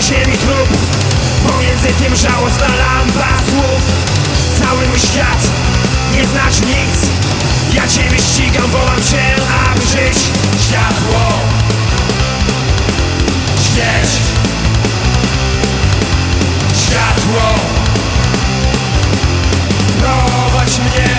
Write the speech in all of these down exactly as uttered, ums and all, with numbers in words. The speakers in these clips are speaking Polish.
ziemi trup. Pomiędzy tym żałosna lampa słów. Cały mój świat nie znaczy nic. Ja ciebie ścigam, wołam cię, aby żyć. Światło, świeć. Światło, prowadź mnie.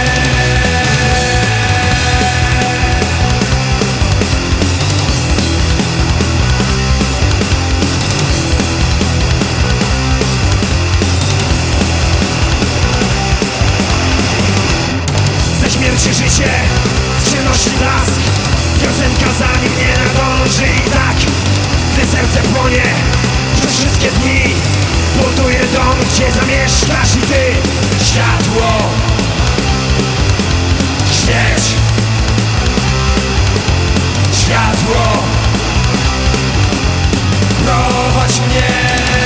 Ze śmierci życie przynosi blask. Piosenka za nim nie nadąży i tak, gdy serce płonie przez wszystkie dni, buduję dom, gdzie zamieszkasz i ty. Światło, świeć. Światło, prowadź mnie.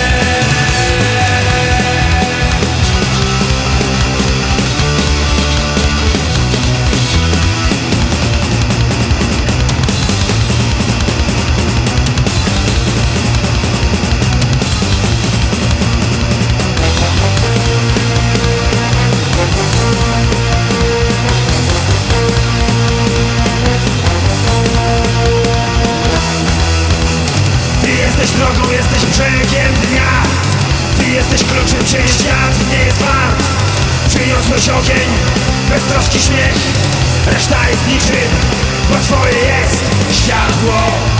Jesteś drogą, jesteś brzegiem dnia. Ty jesteś kluczem, czyj świat nie jest wart. Przyniosłeś ogień, beztroski śmiech. Reszta jest niczym, bo twoje jest światło.